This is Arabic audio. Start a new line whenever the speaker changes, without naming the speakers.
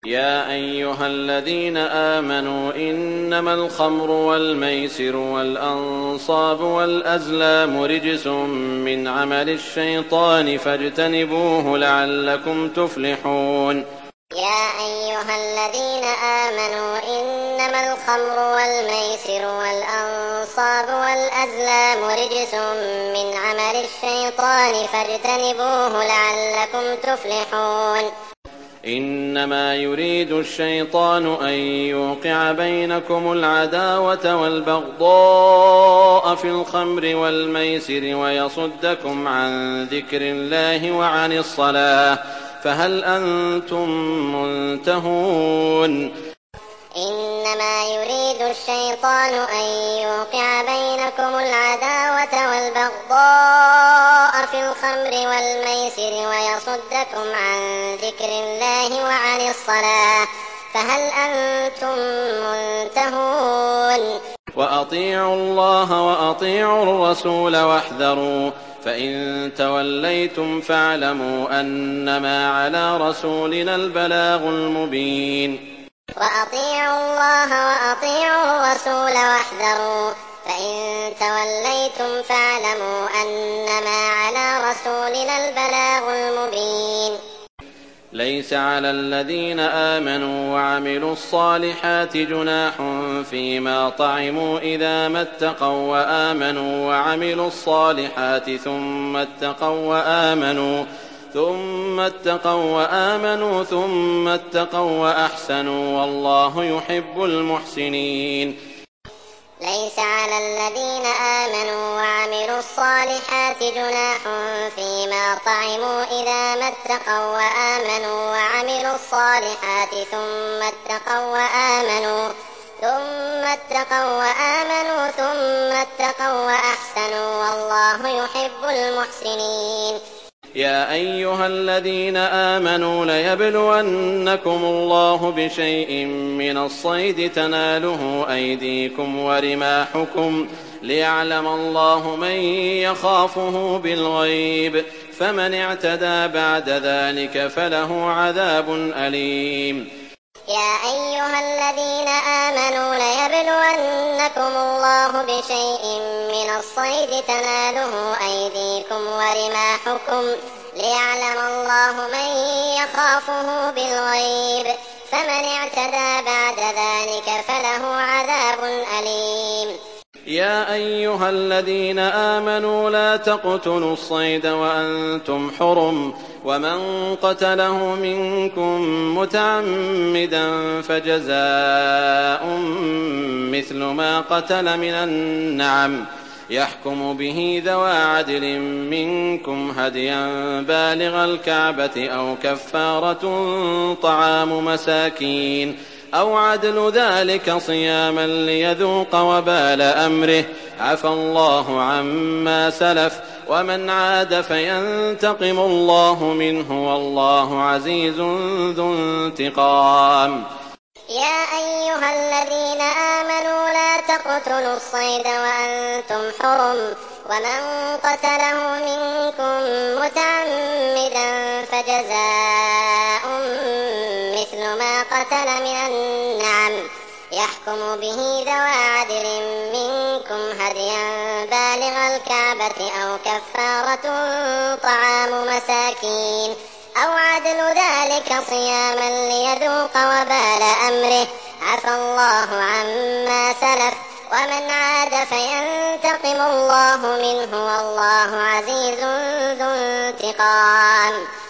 يا أيها الذين آمنوا إنما الخمر والميسر والأنصاب والأزلام رجس من عمل الشيطان فاجتنبوه لعلكم تفلحون.
يا أيها الذين آمنوا إنما الخمر والميسر والأنصاب والأزلام رجس من عمل الشيطان فاجتنبوه لعلكم تفلحون.
إنما يريد الشيطان أن يوقع بينكم العداوة والبغضاء في الخمر والميسر ويصدكم عن ذكر الله وعن الصلاة فهل أنتم منتهون؟
إنما يريد الشيطان أن يوقع بينكم العداوة والبغضاء في الخمر والميسر ويصدكم عن ذكر الله وعن الصلاة فهل أنتم منتهون؟
وأطيعوا الله وأطيعوا الرسول واحذروا فإن توليتم فاعلموا أنما على رسولنا البلاغ المبين.
وأطيعوا الله وأطيعوا الرسول واحذروا فإن توليتم فاعلموا أنما على رسولنا البلاغ المبين.
ليس على الذين آمنوا وعملوا الصالحات جناح فيما طعموا إذا ما اتقوا وآمنوا وعملوا الصالحات ثم اتقوا وأحسنوا والله يحب المحسنين.
ليس على الذين آمنوا وعملوا الصالحات جناح فيما طعموا إذا ما اتقوا وآمنوا وعملوا الصالحات ثم اتقوا وأحسنوا والله يحب المحسنين.
يا أيها الذين آمنوا ليبلونكم الله بشيء من الصيد تناله أيديكم ورماحكم ليعلم الله من يخافه بالغيب فمن اعتدى بعد ذلك فله عذاب أليم.
يا أيها الذين آمنوا ليبلونكم الله بشيء من الصيد تناله أيديكم ورماحكم ليعلم الله من يخافه بالغيب فمن اعتدى بعد ذلك فله عذاب أليم.
يا أيها الذين آمنوا لا تقتلوا الصيد وأنتم حرم ومن قتله منكم متعمدا فجزاء مثل ما قتل من النعم يحكم به ذوى عدل منكم هديا بالغ الكعبة أو كفارة طعام مساكين أو عدل ذلك صياما ليذوق وبال أمره عفى الله عما سلف ومن عاد فينتقم الله منه والله عزيز ذو انتقام.
يا أيها الذين آمنوا لا تقتلوا الصيد وأنتم حرم ومن قتله منكم متعمدا فجزاء مثل ما قتل من النعم يحكم به ذوى عدل منكم هديا بالغ الكعبة أو كفارة طعام مساكين أو عدل ذلك صياما ليذوق وبال أمره عفى الله عما سلف ومن عاد فينتقم الله منه والله عزيز ذو انتقام.